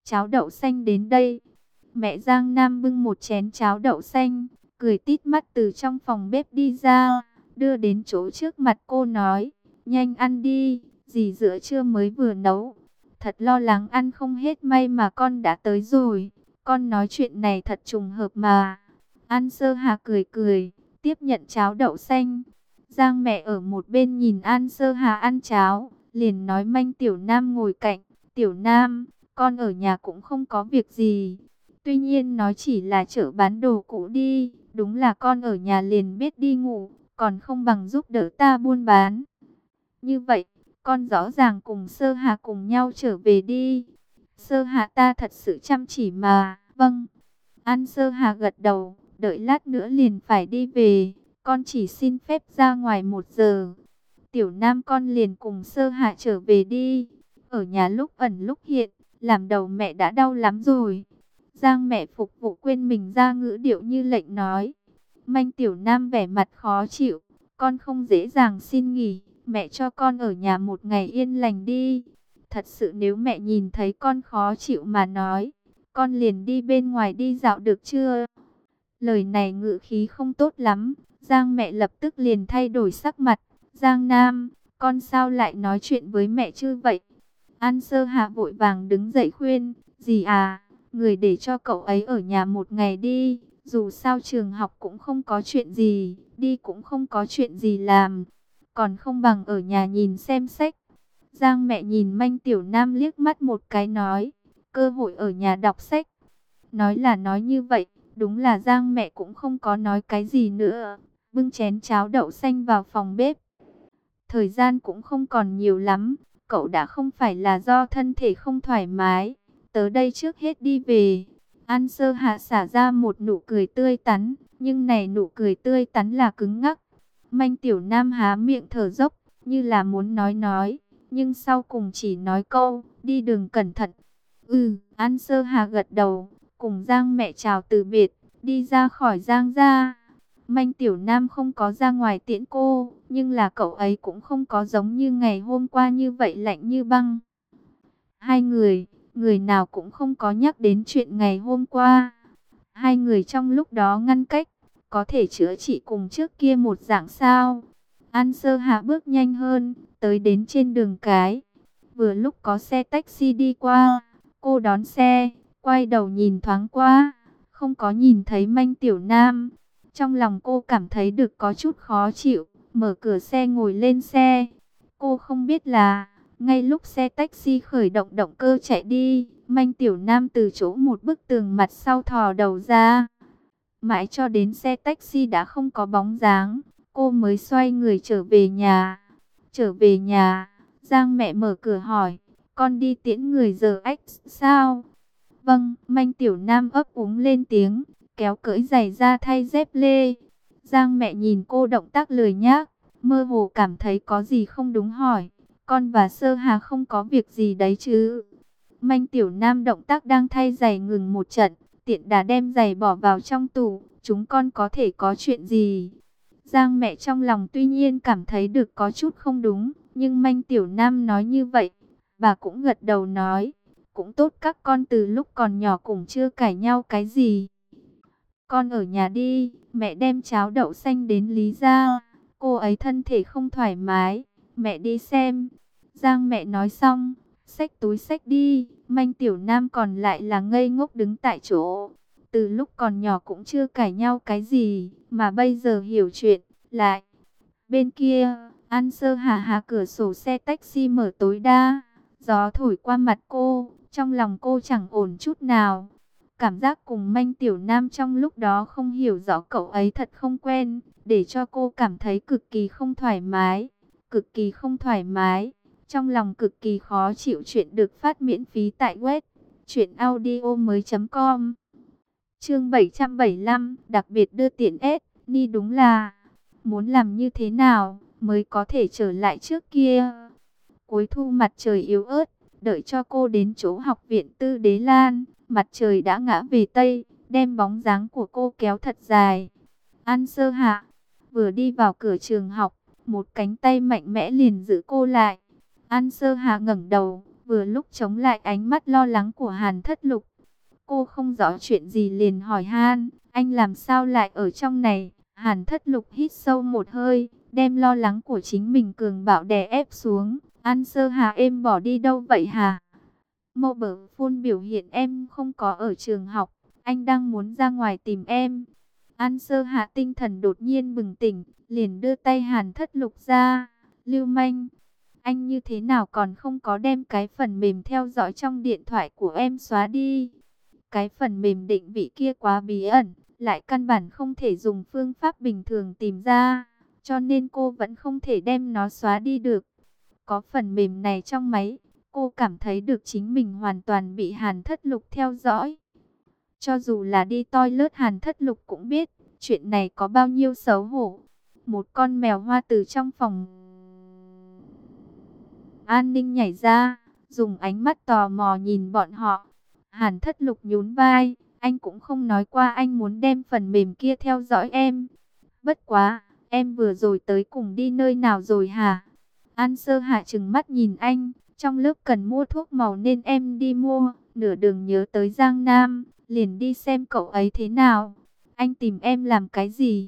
cháo đậu xanh đến đây. Mẹ Giang Nam bưng một chén cháo đậu xanh, cười tít mắt từ trong phòng bếp đi ra, đưa đến chỗ trước mặt cô nói, nhanh ăn đi, dì giữa trưa mới vừa nấu. Thật lo lắng ăn không hết, may mà con đã tới rồi, con nói chuyện này thật trùng hợp mà. An Sơ Hà cười cười, tiếp nhận cháo đậu xanh. Giang mẹ ở một bên nhìn An Sơ Hà ăn cháo, liền nói manh Tiểu Nam ngồi cạnh, Tiểu Nam, con ở nhà cũng không có việc gì. Tuy nhiên nói chỉ là chợ bán đồ cũ đi, đúng là con ở nhà liền biết đi ngủ, còn không bằng giúp đỡ ta buôn bán. Như vậy, con rõ ràng cùng Sơ Hà cùng nhau trở về đi. Sơ Hà ta thật sự chăm chỉ mà. Vâng. An Sơ Hà gật đầu, đợi lát nữa liền phải đi về, con chỉ xin phép ra ngoài 1 giờ. Tiểu Nam con liền cùng Sơ Hà trở về đi. Ở nhà lúc ẩn lúc hiện, làm đầu mẹ đã đau lắm rồi. Giang mẹ phục vụ quên mình ra ngữ điệu như lệnh nói. Manh Tiểu Nam vẻ mặt khó chịu, con không dễ dàng xin nghỉ, mẹ cho con ở nhà 1 ngày yên lành đi. Thật sự nếu mẹ nhìn thấy con khó chịu mà nói, con liền đi bên ngoài đi dạo được chưa? Lời này ngữ khí không tốt lắm, Giang mẹ lập tức liền thay đổi sắc mặt. Giang Nam, con sao lại nói chuyện với mẹ chứ vậy? An Sơ Hạ vội vàng đứng dậy khuyên, dì à, người để cho cậu ấy ở nhà 1 ngày đi, dù sao trường học cũng không có chuyện gì, đi cũng không có chuyện gì làm, còn không bằng ở nhà nhìn xem sách. Giang mẹ nhìn manh Tiểu Nam liếc mắt một cái nói, cơ hội ở nhà đọc sách. Nói là nói như vậy, đúng là Giang mẹ cũng không có nói cái gì nữa, bưng chén cháo đậu xanh vào phòng bếp. Thời gian cũng không còn nhiều lắm, cậu đã không phải là do thân thể không thoải mái, tới đây trước hết đi về. An Sơ Hạ xả ra một nụ cười tươi tắn, nhưng này nụ cười tươi tắn là cứng ngắc. Manh Tiểu Nam há miệng thở dốc, như là muốn nói, nhưng sau cùng chỉ nói câu, đi đường cẩn thận. An Sơ Hà gật đầu, cùng Giang mẹ chào từ biệt, đi ra khỏi Giang gia. Manh Tiểu Nam không có ra ngoài tiễn cô, nhưng là cậu ấy cũng không có giống như ngày hôm qua như vậy lạnh như băng. Hai người nào cũng không có nhắc đến chuyện ngày hôm qua. Hai người trong lúc đó ngăn cách, có thể chữa trị cùng trước kia một dạng sao. An Sơ Hạ bước nhanh hơn, tới đến trên đường cái. Vừa lúc có xe taxi đi qua, cô đón xe, quay đầu nhìn thoáng qua, không có nhìn thấy Manh Tiểu Nam. Trong lòng cô cảm thấy được có chút khó chịu, mở cửa xe ngồi lên xe. Cô không biết là, ngay lúc xe taxi khởi động động cơ chạy đi, Manh Tiểu Nam từ chỗ một bức tường mặt sau thò đầu ra. Mãi cho đến xe taxi đã không có bóng dáng, cô mới xoay người trở về nhà. Trở về nhà, Giang mẹ mở cửa hỏi, con đi tiễn người giờ ếch sao? Vâng, Manh Tiểu Nam ấp úng lên tiếng, kéo cởi giày ra thay dép lê. Giang mẹ nhìn cô động tác lười nhác, mơ hồ cảm thấy có gì không đúng hỏi, con và Sơ Hà không có việc gì đấy chứ? Manh Tiểu Nam động tác đang thay giày ngừng một trận, tiện đà đem giày bỏ vào trong tủ, chúng con có thể có chuyện gì? Giang mẹ trong lòng tuy nhiên cảm thấy được có chút không đúng, nhưng Manh Tiểu Nam nói như vậy, bà cũng gật đầu nói, cũng tốt các con từ lúc còn nhỏ cũng chưa cãi nhau cái gì. Con ở nhà đi, mẹ đem cháo đậu xanh đến Lý gia, cô ấy thân thể không thoải mái, mẹ đi xem. Giang mẹ nói xong, xách túi xách đi, Manh Tiểu Nam còn lại là ngây ngốc đứng tại chỗ. Từ lúc còn nhỏ cũng chưa cãi nhau cái gì, mà bây giờ hiểu chuyện, lại. Bên kia, An Sơ Hà hạ cửa sổ xe taxi mở tối đa, gió thổi qua mặt cô, trong lòng cô chẳng ổn chút nào. Cảm giác cùng Manh Tiểu Nam trong lúc đó không hiểu rõ cậu ấy thật không quen, để cho cô cảm thấy cực kỳ không thoải mái, cực kỳ không thoải mái. Trong lòng cực kỳ khó chịu. Chuyện được phát miễn phí tại web truyệnaudiomoi.com. Chương 775, đặc biệt đưa tiền S, ni đúng là muốn làm như thế nào mới có thể trở lại trước kia. Cuối thu mặt trời yếu ớt, đợi cho cô đến chỗ học viện Tư Đế Lan, mặt trời đã ngã về Tây, đem bóng dáng của cô kéo thật dài. An Sơ Hạ vừa đi vào cửa trường học, một cánh tay mạnh mẽ liền giữ cô lại. An Sơ Hạ ngẩng đầu, vừa lúc chống lại ánh mắt lo lắng của Hàn Thất Lục. Cô không rõ chuyện gì liền hỏi han, anh làm sao lại ở trong này? Hàn Thất Lục hít sâu một hơi, đem lo lắng của chính mình cường bạo đè ép xuống. An Sơ Hà, em bỏ đi đâu vậy hả? Mobile phone biểu hiện em không có ở trường học, anh đang muốn ra ngoài tìm em. An Sơ Hạ tinh thần đột nhiên bừng tỉnh, liền đưa tay Hàn Thất Lục ra. Lưu manh, anh như thế nào còn không có đem cái phần mềm theo dõi trong điện thoại của em xóa đi? Cái phần mềm định vị kia quá bí ẩn, lại căn bản không thể dùng phương pháp bình thường tìm ra, cho nên cô vẫn không thể đem nó xóa đi được. Có phần mềm này trong máy, cô cảm thấy được chính mình hoàn toàn bị Hàn Thất Lục theo dõi. Cho dù là đi toilet, Hàn Thất Lục cũng biết chuyện này có bao nhiêu xấu hổ. Một con mèo hoa từ trong phòng an ninh nhảy ra, dùng ánh mắt tò mò nhìn bọn họ. Hàn Thất Lục nhún vai, anh cũng không nói qua anh muốn đem phần mềm kia theo dõi em. Bất quá, em vừa rồi tới cùng đi nơi nào rồi hả? An Sơ Hạ trừng mắt nhìn anh, trong lớp cần mua thuốc màu nên em đi mua, nửa đường nhớ tới Giang Nam, liền đi xem cậu ấy thế nào. Anh tìm em làm cái gì?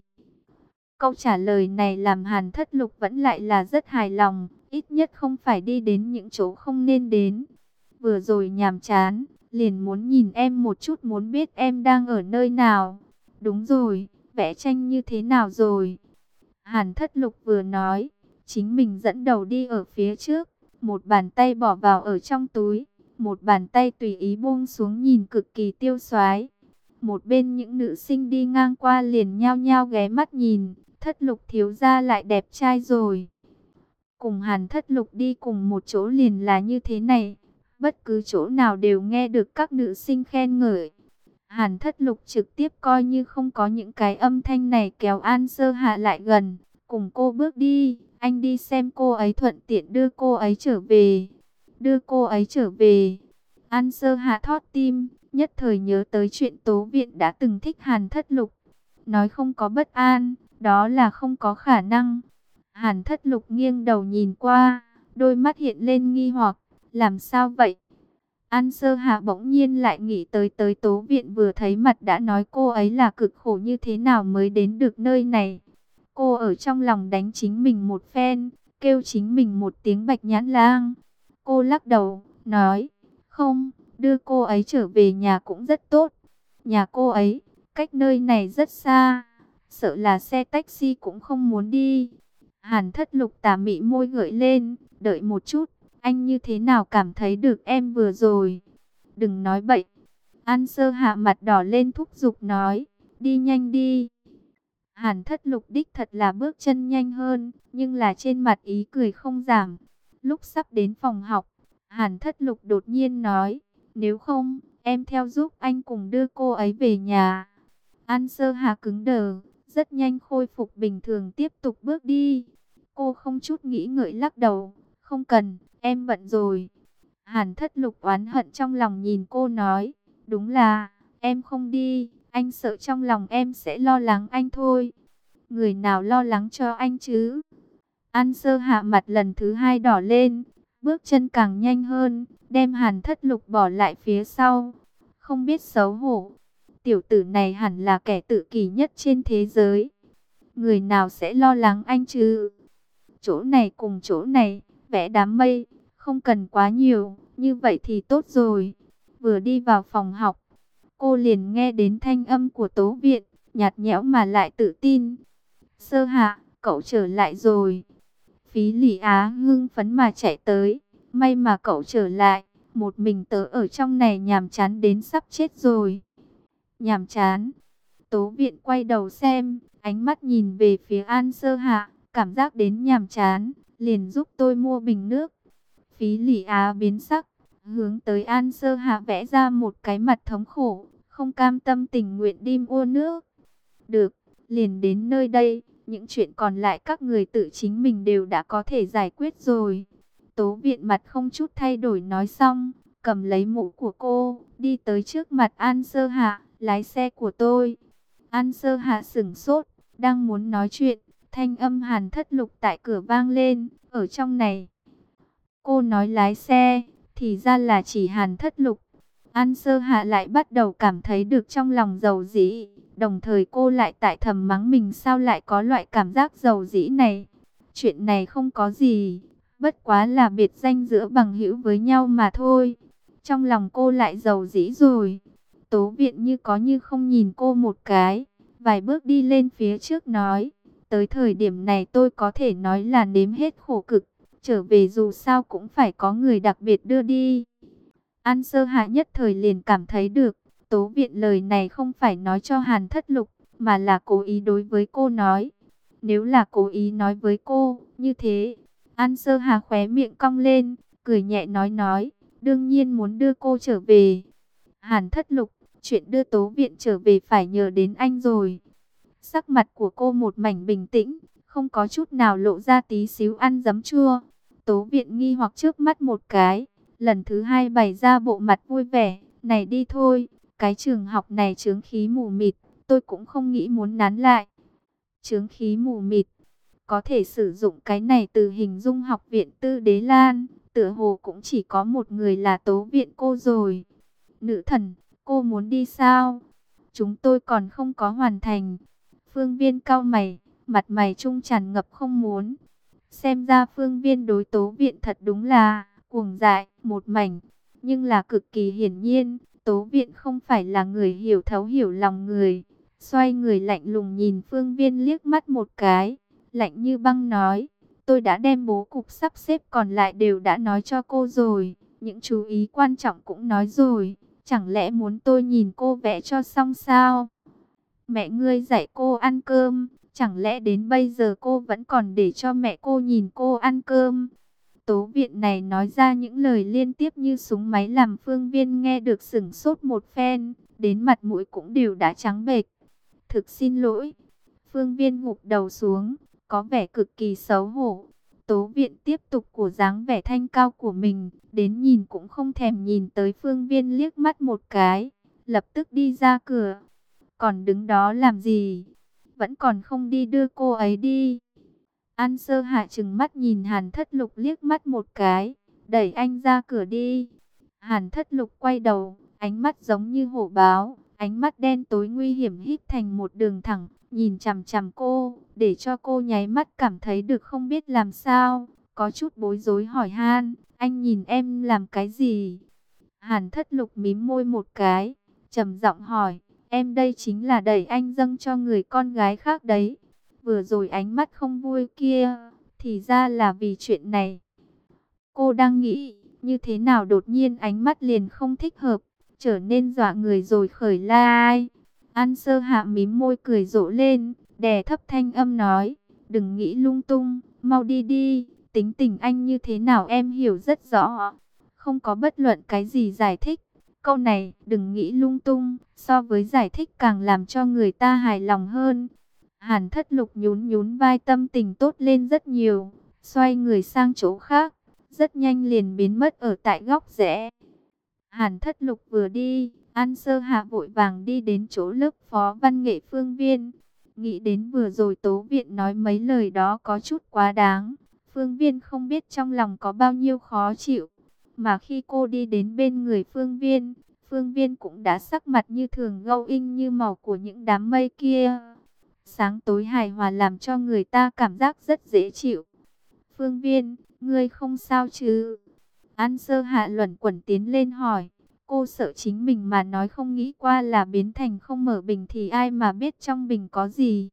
Câu trả lời này làm Hàn Thất Lục vẫn lại là rất hài lòng, ít nhất không phải đi đến những chỗ không nên đến. Vừa rồi nhàm chán, liền muốn nhìn em một chút, muốn biết em đang ở nơi nào. Đúng rồi, vẽ tranh như thế nào rồi? Hàn Thất Lục vừa nói, chính mình dẫn đầu đi ở phía trước, một bàn tay bỏ vào ở trong túi, một bàn tay tùy ý buông xuống nhìn cực kỳ tiêu xoái. Một bên những nữ sinh đi ngang qua liền nhao nhao ghé mắt nhìn, Thất Lục thiếu gia lại đẹp trai rồi. Cùng Hàn Thất Lục đi cùng một chỗ liền là như thế này, bất cứ chỗ nào đều nghe được các nữ sinh khen ngợi. Hàn Thất Lục trực tiếp coi như không có những cái âm thanh này, kéo An Sơ Hạ lại gần, cùng cô bước đi, anh đi xem cô ấy thuận tiện đưa cô ấy trở về. Đưa cô ấy trở về. An Sơ Hạ thót tim, nhất thời nhớ tới chuyện Tố Viện đã từng thích Hàn Thất Lục. Nói không có bất an, đó là không có khả năng. Hàn Thất Lục nghiêng đầu nhìn qua, đôi mắt hiện lên nghi hoặc, làm sao vậy? An Sơ Hạ bỗng nhiên lại nghĩ tới Tố Viện vừa thấy mặt đã nói cô ấy là cực khổ như thế nào mới đến được nơi này. Cô ở trong lòng đánh chính mình một phen, kêu chính mình một tiếng Bạch Nhãn Lang. Cô lắc đầu, nói, không, đưa cô ấy trở về nhà cũng rất tốt. Nhà cô ấy, cách nơi này rất xa, sợ là xe taxi cũng không muốn đi. Hàn Thất Lục tà mị môi gợi lên, đợi một chút, anh như thế nào cảm thấy được em vừa rồi? Đừng nói bậy. An Sơ Hạ mặt đỏ lên thúc giục nói, đi nhanh đi. Hàn Thất Lục đích thật là bước chân nhanh hơn, nhưng là trên mặt ý cười không giảm. Lúc sắp đến phòng học, Hàn Thất Lục đột nhiên nói, nếu không, em theo giúp anh cùng đưa cô ấy về nhà. An Sơ Hà cứng đờ, rất nhanh khôi phục bình thường tiếp tục bước đi. Cô không chút nghĩ ngợi lắc đầu, không cần, em bận rồi. Hàn Thất Lục oán hận trong lòng nhìn cô nói, đúng là, em không đi, anh sợ trong lòng em sẽ lo lắng anh thôi. Người nào lo lắng cho anh chứ? An Sơ Hạ mặt lần thứ hai đỏ lên, bước chân càng nhanh hơn, đem Hàn Thất Lục bỏ lại phía sau. Không biết xấu hổ, tiểu tử này hẳn là kẻ tự kỷ nhất trên thế giới. Người nào sẽ lo lắng anh chứ? Chỗ này cùng chỗ này, vẽ đám mây, không cần quá nhiều, như vậy thì tốt rồi. Vừa đi vào phòng học, cô liền nghe đến thanh âm của Tố Viện, nhạt nhẽo mà lại tự tin. Sơ Hạ, cậu trở lại rồi. Phí Lị Á hưng phấn mà chạy tới, may mà cậu trở lại, một mình tớ ở trong này nhàm chán đến sắp chết rồi. Nhàm chán? Tố Viện quay đầu xem, ánh mắt nhìn về phía An Sơ Hạ, cảm giác đến nhàm chán, liền giúp tôi mua bình nước. Phí Lị Á biến sắc, hướng tới An Sơ Hạ vẽ ra một cái mặt thống khổ, không cam tâm tình nguyện đi mua nước. Được, liền đến nơi đây, những chuyện còn lại các người tự chính mình đều đã có thể giải quyết rồi. Tố Viện mặt không chút thay đổi nói xong, cầm lấy mũ của cô, đi tới trước mặt An Sơ Hạ, lái xe của tôi. An Sơ Hạ sửng sốt, đang muốn nói chuyện, thanh âm Hàn Thất Lục tại cửa vang lên, ở trong này. Cô nói lái xe, Thì ra là chỉ Hàn Thất Lục. An Sơ Hạ lại bắt đầu cảm thấy được trong lòng dầu dĩ. Đồng thời cô lại tại thầm mắng mình sao lại có loại cảm giác dầu dĩ này. Chuyện này không có gì, bất quá là biệt danh giữa bằng hữu với nhau mà thôi. Trong lòng cô lại dầu dĩ rồi. Tố Viện như có như không nhìn cô một cái, vài bước đi lên phía trước nói, tới thời điểm này tôi có thể nói là nếm hết khổ cực, trở về dù sao cũng phải có người đặc biệt đưa đi. An Sơ Hạ nhất thời liền cảm thấy được, Tố Viện lời này không phải nói cho Hàn Thất Lục, mà là cố ý đối với cô nói. Nếu là cố ý nói với cô, như thế, An Sơ Hà khóe miệng cong lên, cười nhẹ nói, đương nhiên muốn đưa cô trở về. Hàn Thất Lục, chuyện đưa Tố Viện trở về phải nhờ đến anh rồi. Sắc mặt của cô một mảnh bình tĩnh, không có chút nào lộ ra tí xíu ăn giấm chua. Tố Viện nghi hoặc trước mắt một cái, lần thứ hai bày ra bộ mặt vui vẻ, này đi thôi, cái trường học này chướng khí mù mịt, tôi cũng không nghĩ muốn nán lại. Chướng khí mù mịt, có thể sử dụng cái này từ hình dung học viện Tư Đế Lan, tựa hồ cũng chỉ có một người là Tố Viện cô rồi. Nữ thần, cô muốn đi sao? Chúng tôi còn không có hoàn thành. Phương Viên cau mày, mặt mày trung tràn ngập không muốn. Xem ra Phương Viên đối Tố Viện thật đúng là cuồng dại, một mảnh. Nhưng là cực kỳ hiển nhiên, Tố Viện không phải là người hiểu thấu hiểu lòng người. Xoay người lạnh lùng nhìn Phương Viên liếc mắt một cái, lạnh như băng nói, tôi đã đem bố cục sắp xếp còn lại đều đã nói cho cô rồi, những chú ý quan trọng cũng nói rồi, chẳng lẽ muốn tôi nhìn cô vẽ cho xong sao? Mẹ ngươi dạy cô ăn cơm, chẳng lẽ đến bây giờ cô vẫn còn để cho mẹ cô nhìn cô ăn cơm? Tố Viện này nói ra những lời liên tiếp như súng máy làm Phương Viên nghe được sửng sốt một phen, đến mặt mũi cũng đều đã trắng bệch. Thực xin lỗi. Phương Viên gục đầu xuống, có vẻ cực kỳ xấu hổ. Tố Viện tiếp tục của dáng vẻ thanh cao của mình, đến nhìn cũng không thèm nhìn tới Phương Viên liếc mắt một cái, lập tức đi ra cửa. Còn đứng đó làm gì? Vẫn còn không đi đưa cô ấy đi. An Sơ Hạ trừng mắt nhìn Hàn Thất Lục liếc mắt một cái, đẩy anh ra cửa đi. Hàn Thất Lục quay đầu, ánh mắt giống như hổ báo, ánh mắt đen tối nguy hiểm híp thành một đường thẳng, nhìn chằm chằm cô, để cho cô nháy mắt cảm thấy được không biết làm sao, có chút bối rối hỏi han, anh nhìn em làm cái gì? Hàn Thất Lục mím môi một cái, trầm giọng hỏi, em đây chính là đẩy anh dâng cho người con gái khác đấy. Vừa rồi ánh mắt không vui kia, thì ra là vì chuyện này. Cô đang nghĩ, như thế nào đột nhiên ánh mắt liền không thích hợp, trở nên dọa người rồi khởi lai. An Sơ Hạ mím môi cười rộ lên, đè thấp thanh âm nói, đừng nghĩ lung tung, mau đi đi, tính tình anh như thế nào em hiểu rất rõ. Không có bất luận cái gì giải thích. Câu này, đừng nghĩ lung tung, so với giải thích càng làm cho người ta hài lòng hơn. Hàn Thất Lục nhún nhún vai, tâm tình tốt lên rất nhiều, xoay người sang chỗ khác, rất nhanh liền biến mất ở tại góc rẽ. Hàn Thất Lục vừa đi, An Sơ Hạ vội vàng đi đến chỗ lớp phó văn nghệ Phương Viên. Nghĩ đến vừa rồi Tố Viện nói mấy lời đó có chút quá đáng, Phương Viên không biết trong lòng có bao nhiêu khó chịu. Mà khi cô đi đến bên người Phương Viên, Phương Viên cũng đã sắc mặt như thường gâu in như màu của những đám mây kia. Sáng tối hài hòa làm cho người ta cảm giác rất dễ chịu. Phương Viên, ngươi không sao chứ? An Sơ Hạ luẩn quẩn tiến lên hỏi. Cô sợ chính mình mà nói không nghĩ qua là biến thành không mở bình thì ai mà biết trong bình có gì.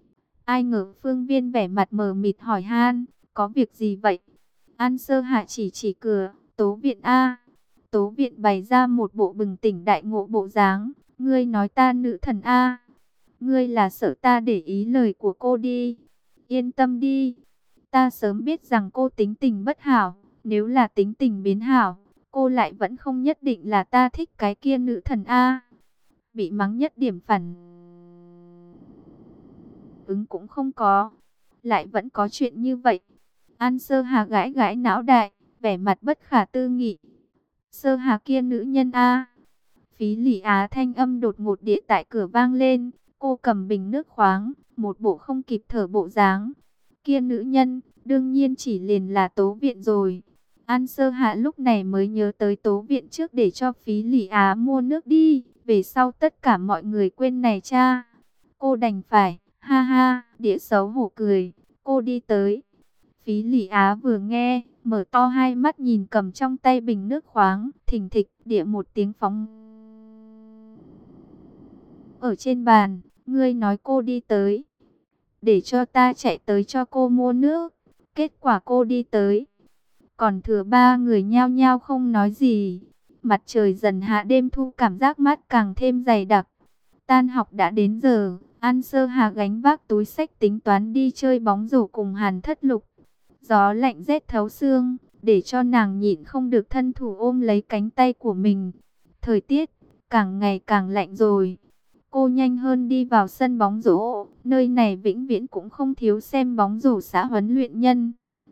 Ai ngờ Phương Viên vẻ mặt mờ mịt hỏi han, có việc gì vậy? An Sơ Hạ chỉ cửa, Tố Viện a. Tố Viện bày ra một bộ bừng tỉnh đại ngộ bộ dáng, ngươi nói ta nữ thần a. Ngươi là sợ ta để ý lời của cô đi. Yên tâm đi, ta sớm biết rằng cô tính tình bất hảo, nếu là tính tình biến hảo, cô lại vẫn không nhất định là ta thích cái kia nữ thần a. Bị mắng nhất điểm phản ứng cũng không có, lại vẫn có chuyện như vậy. An Sơ Hà gãi gãi não đại, vẻ mặt bất khả tư nghị. Sơ Hà kia nữ nhân a. Phí Lỷ Á thanh âm đột ngột địa tại cửa vang lên, cô cầm bình nước khoáng, một bộ không kịp thở bộ dáng. Kia nữ nhân, đương nhiên chỉ liền là Tố Viện rồi. An Sơ Hạ lúc này mới nhớ tới Tố Viện trước để cho Phí Lỷ Á mua nước đi. Về sau tất cả mọi người quên này cha. Cô đành phải, ha ha, đĩa xấu hổ cười. Cô đi tới. Phí Lỷ Á vừa nghe, mở to hai mắt nhìn cầm trong tay bình nước khoáng. Thình thịch, đĩa một tiếng phóng ở trên bàn. Ngươi nói cô đi tới, để cho ta chạy tới cho cô mua nước. Kết quả cô đi tới, còn thừa ba người nhao nhao không nói gì. Mặt trời dần hạ, đêm thu cảm giác mát càng thêm dày đặc. Tan học đã đến giờ, An Sơ Hà gánh vác túi xách tính toán đi chơi bóng rổ cùng Hàn Thất Lục. Gió lạnh rét thấu xương, để cho nàng nhịn không được thân thủ ôm lấy cánh tay của mình. Thời tiết càng ngày càng lạnh rồi. Cô nhanh hơn đi vào sân bóng rổ, nơi này vĩnh viễn cũng không thiếu xem bóng rổ xã huấn luyện nhân.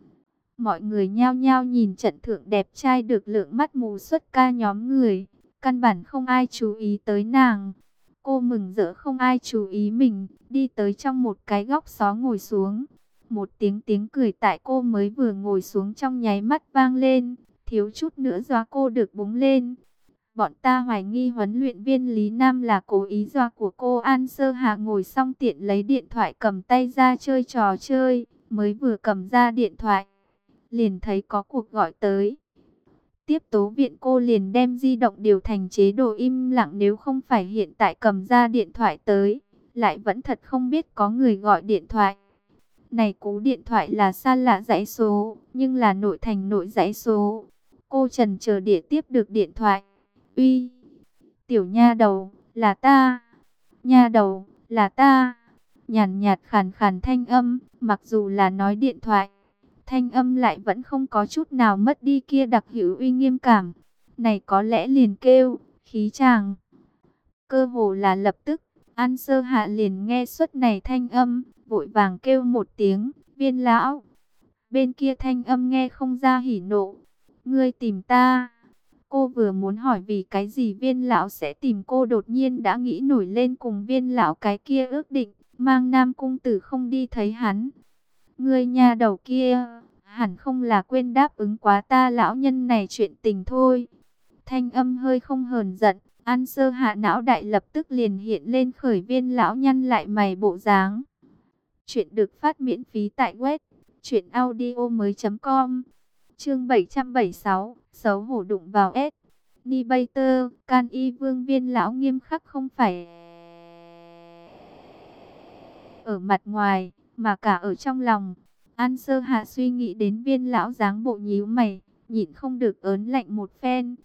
Mọi người nhao nhao nhìn trận thượng đẹp trai được lượng mắt mù xuất ca nhóm người. Căn bản không ai chú ý tới nàng. Cô mừng rỡ không ai chú ý mình, đi tới trong một cái góc xó ngồi xuống. Một tiếng cười tại cô mới vừa ngồi xuống trong nháy mắt vang lên, thiếu chút nữa dọa cô được búng lên. Bọn ta hoài nghi huấn luyện viên Lý Nam là cố ý dọa của cô. An Sơ Hạ ngồi xong tiện lấy điện thoại cầm tay ra chơi trò chơi, mới vừa cầm ra điện thoại, liền thấy có cuộc gọi tới. Tiếp Tố Viện, cô liền đem di động điều thành chế độ im lặng, nếu không phải hiện tại cầm ra điện thoại tới, lại vẫn thật không biết có người gọi điện thoại. Này cú điện thoại là xa lạ dãy số, nhưng là nội thành nội dãy số. Cô trần chờ để tiếp được điện thoại. Uy, tiểu nha đầu, là ta. Nha đầu, là ta. Nhàn nhạt khàn khàn thanh âm, mặc dù là nói điện thoại, thanh âm lại vẫn không có chút nào mất đi kia đặc hữu uy nghiêm cảm. Này có lẽ liền kêu, khí chàng. Cơ hồ là lập tức, An Sơ Hạ liền nghe suất này thanh âm, vội vàng kêu một tiếng, Viên lão. Bên kia thanh âm nghe không ra hỉ nộ. Ngươi tìm ta. Cô vừa muốn hỏi vì cái gì Viên lão sẽ tìm cô, đột nhiên đã nghĩ nổi lên cùng Viên lão cái kia ước định, mang Nam cung tử không đi thấy hắn. Ngươi nhà đầu kia, hẳn không là quên đáp ứng quá ta lão nhân này chuyện tình thôi. Thanh âm hơi không hờn giận, An Sơ Hạ não đại lập tức liền hiện lên khởi Viên lão nhăn lại mày bộ dáng. Chuyện được phát miễn phí tại web truyệnaudiomoi.com. Chương 776, xấu hổ đụng vào S. Nibater, can y vương Viên lão nghiêm khắc không phải ở mặt ngoài, mà cả ở trong lòng. An Sơ Hạ suy nghĩ đến Viên lão dáng bộ nhíu mày, nhịn không được ớn lạnh một phen.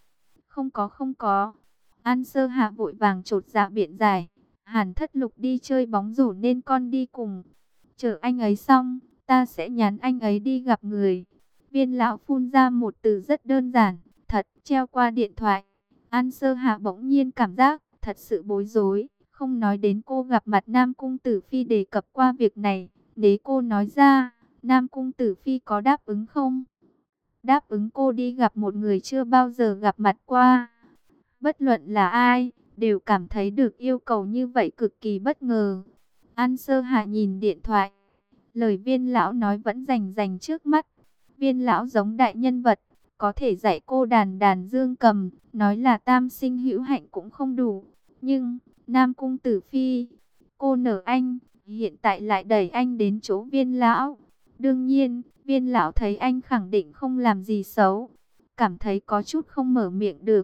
Không có. An Sơ Hạ vội vàng chột dạ biện giải. Hàn Thất Lục đi chơi bóng rổ nên con đi cùng. Chờ anh ấy xong, ta sẽ nhắn anh ấy đi gặp người. Viên lão phun ra một từ rất đơn giản, thật, treo qua điện thoại. An Sơ Hạ bỗng nhiên cảm giác thật sự bối rối. Không nói đến cô gặp mặt Nam Cung Tử Phi đề cập qua việc này, nếu cô nói ra, Nam Cung Tử Phi có đáp ứng không? Đáp ứng cô đi gặp một người chưa bao giờ gặp mặt qua. Bất luận là ai, đều cảm thấy được yêu cầu như vậy cực kỳ bất ngờ. An Sơ Hạ nhìn điện thoại, lời Viên lão nói vẫn rành rành trước mắt. Viên lão giống đại nhân vật, có thể dạy cô đàn đàn dương cầm, nói là tam sinh hữu hạnh cũng không đủ. Nhưng, Nam Cung Tử Phi, cô nở anh, hiện tại lại đẩy anh đến chỗ Viên lão. Đương nhiên, Viên lão thấy anh khẳng định không làm gì xấu, cảm thấy có chút không mở miệng được.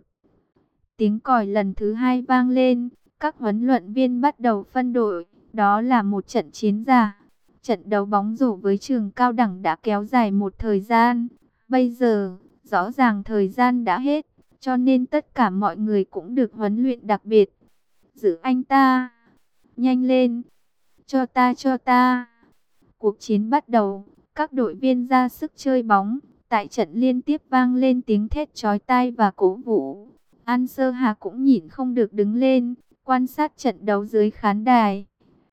Tiếng còi lần thứ hai vang lên, các huấn luyện viên bắt đầu phân đội, đó là một trận chiến giả. Trận đấu bóng rổ với trường cao đẳng đã kéo dài một thời gian, bây giờ, rõ ràng thời gian đã hết, cho nên tất cả mọi người cũng được huấn luyện đặc biệt. Giữ anh ta, nhanh lên, cho ta. Cuộc chiến bắt đầu, các đội viên ra sức chơi bóng, tại trận liên tiếp vang lên tiếng thét chói tai và cổ vũ. An Sơ Hà cũng nhìn không được đứng lên, quan sát trận đấu dưới khán đài.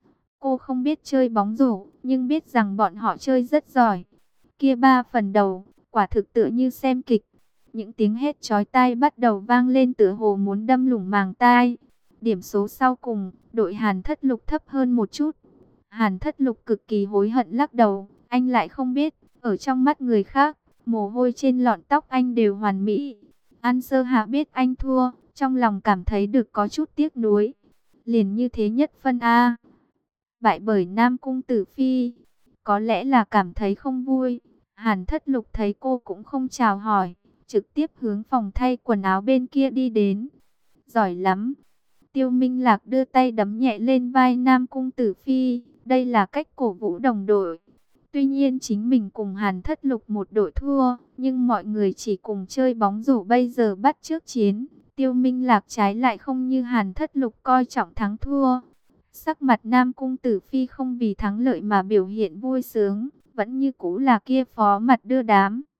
Cô không biết chơi bóng rổ, nhưng biết rằng bọn họ chơi rất giỏi. Kia 3 phần đầu, quả thực tựa như xem kịch. Những tiếng hét chói tai bắt đầu vang lên tựa hồ muốn đâm lủng màng tai. Điểm số sau cùng, đội Hàn Thất Lục thấp hơn một chút. Hàn Thất Lục cực kỳ hối hận lắc đầu, anh lại không biết, ở trong mắt người khác, Mồ hôi trên lọn tóc anh đều hoàn mỹ. An Sơ Hạ biết anh thua, trong lòng cảm thấy được có chút tiếc nuối. Liền như thế nhất phân A. Bại bởi Nam Cung Tử Phi. Có lẽ là cảm thấy không vui. Hàn Thất Lục thấy cô cũng không chào hỏi, trực tiếp hướng phòng thay quần áo bên kia đi đến. Giỏi lắm. Tiêu Minh Lạc đưa tay đấm nhẹ lên vai Nam Cung Tử Phi. Đây là cách cổ vũ đồng đội. Tuy nhiên chính mình cùng Hàn Thất Lục một đội thua, nhưng mọi người chỉ cùng chơi bóng rổ bây giờ bắt trước chiến. Tiêu Minh Lạc trái lại không như Hàn Thất Lục coi trọng thắng thua. Sắc mặt Nam Cung Tử Phi không vì thắng lợi mà biểu hiện vui sướng, vẫn như cũ là kia phó mặt đưa đám.